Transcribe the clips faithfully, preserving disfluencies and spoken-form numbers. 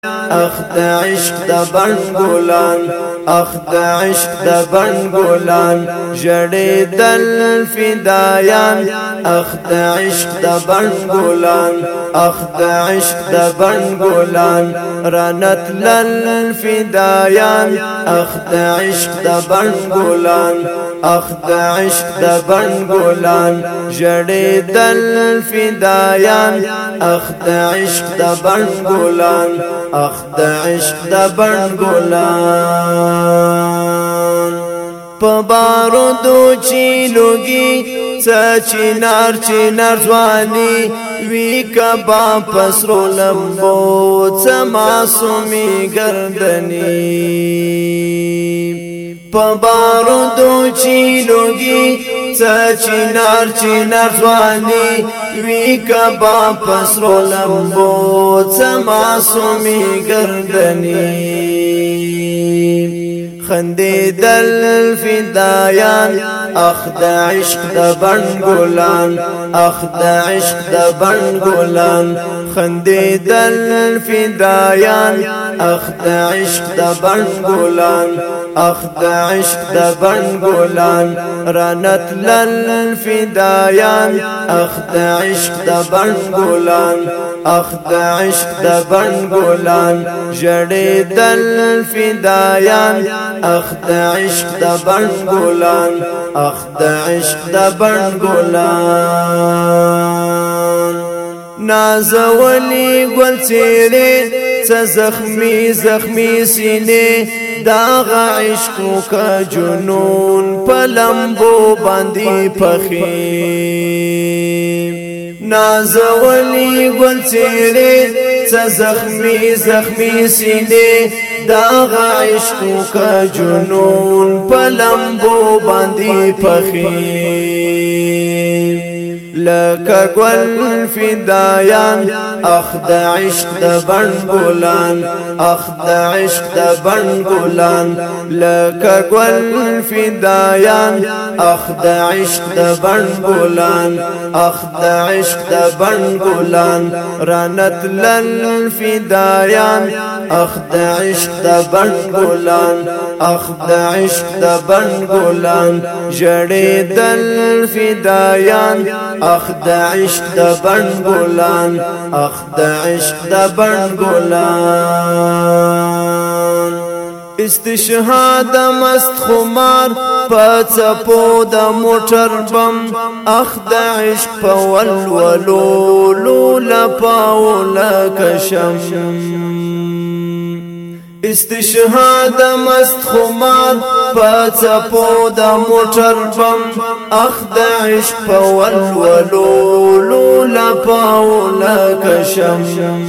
اخ د عشق د بڼ ګلان اخ د عشق د بڼ ګلان ژړېدل فدایان اخ د عشق د بڼ ګلان اخ د عشق د بڼ ګلان رانتلل فدایان اخ د عشق د بڼ ګلان اخ د عشق د بڼ ګلان ژړېدل فدایان اخ د عشق د بڼ ګلان اخ د عشق د بڼ ګلان په بارودو چې لوګي څه چنار چنار ځواني وی کبا پسرو لمبو څه معصومي گردني په بارودو چې لوګي څه چنار چنار ځواني وی کبا پسرو لمبو څه معصومي گردني خندیدل فدایان اخ د عشق د بڼ ګلان اخ د عشق د بڼ ګلان خندیدل فدایان اخ د عشق د بڼ ګلان اخ د عشق د بڼ ګلان رانتلل فدایان اخ د عشق د بڼ ګلان اخ د عشق د بڼ ګلان ژړېدل فدایان اخ د عشق د بڼ ګلان اخ د عشق د بڼ ګلان نازولی گل چیرې څه زخمی زخمی سینې داغ عشقو کا جنون پلمبو باندې پخې نازولی گل چیرې څه زخمی زخمی سینې داغ عشقو کا جنون پلمبو باندې پخې لکه گل فدایان اخ د عشق د بڼ ګلان اخ د عشق د بڼ ګلان لکه گل فدایان اخ د عشق د بڼ ګلان اخ د عشق د بڼ ګلان رانتلل فدایان اخ د عشق د بڼ ګلان اخ د عشق د بڼ ګلان ژړېدل فدایان اخ د عشق د بڼ ګلان اخ د عشق د بڼ ګلان استشهاد مست خمار پڅپو د موټر بم اخ د عشق په ولولو لولا پاولا کشم استشهاد مست خمار پڅپو د موټر بم اخ د عشق په ولولو لولا پاولا کشم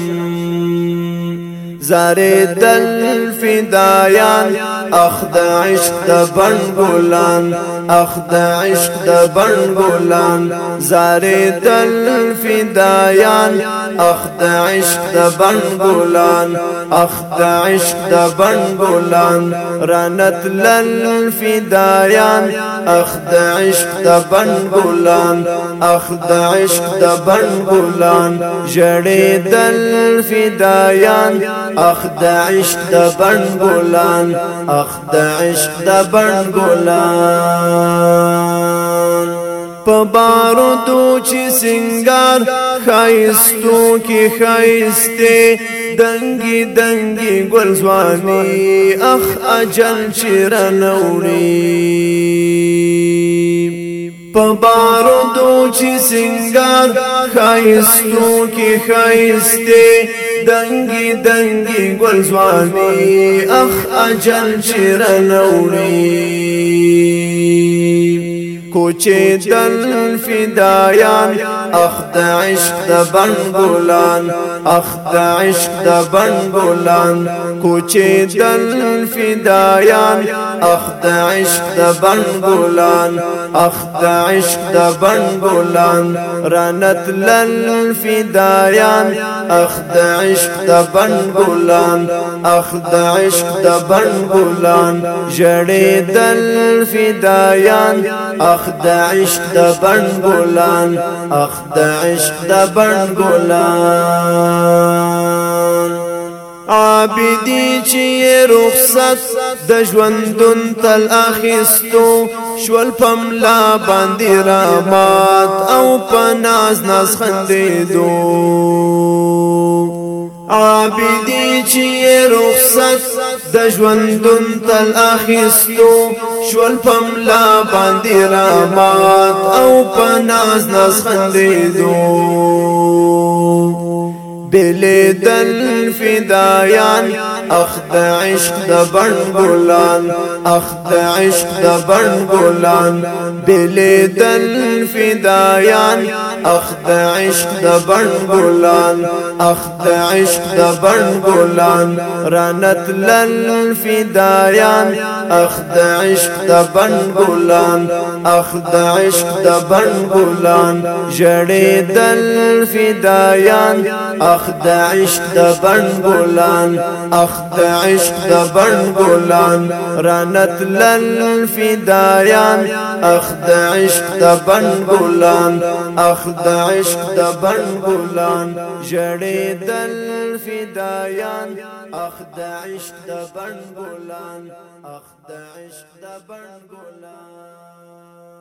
زاریدل فدایان اخ د عشق د بڼ ګلان اخ د عشق د بڼ ګلان زاریدل فدایان اخ د عشق د بڼ ګلان اخ د عشق د بڼ ګلان رانتلل فدایان اخ د عشق د بڼ ګلان اخ د عشق د بڼ ګلان ژړېدل فدایان اخ د عشق د بڼ ګلان اخ د عشق د بڼ ګلان په بارودو چې سنگار خایستو کې خایسته دنګي دنګي ګل ځواني اخ اجل چیرنوړي په بارودو چې سنگار خایستو کې خایسته دنګي دنګي ګل ځواني اخ اجل چیرنوړي کوچې دل فدایان اخ د عشق د بڼ ګلان اخ د عشق د بڼ ګلان کوچې دل فدایان اخ د عشق د بڼ ګلان اخ د عشق د بڼ ګلان رانتلل فدایان اخ د عشق د بڼ ګلان اخ د عشق د بڼ ګلان ژړېدل فدایان اخ د عشق د بڼ ګلان اخ د عشق د بڼ ګلان عابدی چې رخصت د ژوندون تل اخیستو شول پملا باندې رامات او پناز ناز خندیدو عابدی چې رخصت د ژوندون تل اخیستو شول پملا باندې رامات او پناز ناز خندیدو بلی دل فدایان اخ د عشق د بن ګلان اخ د عشق د بن ګلان بلی دل فدایان اخ د عشق د بن ګلان اخ د عشق د بن ګلان رانت لل فدایان اخ د عشق د بن ګلان اخ د عشق د بن ګلان جړې دل فدایان اخ د عشق د بن ګلان اخ د عشق د بن ګلان رانت لل فدایان اخ د عشق د بن ګلان اخ د عشق د بن ګلان جړې دل فدایان اخ د عشق د بن ګلان اخ د عشق د بن ګلان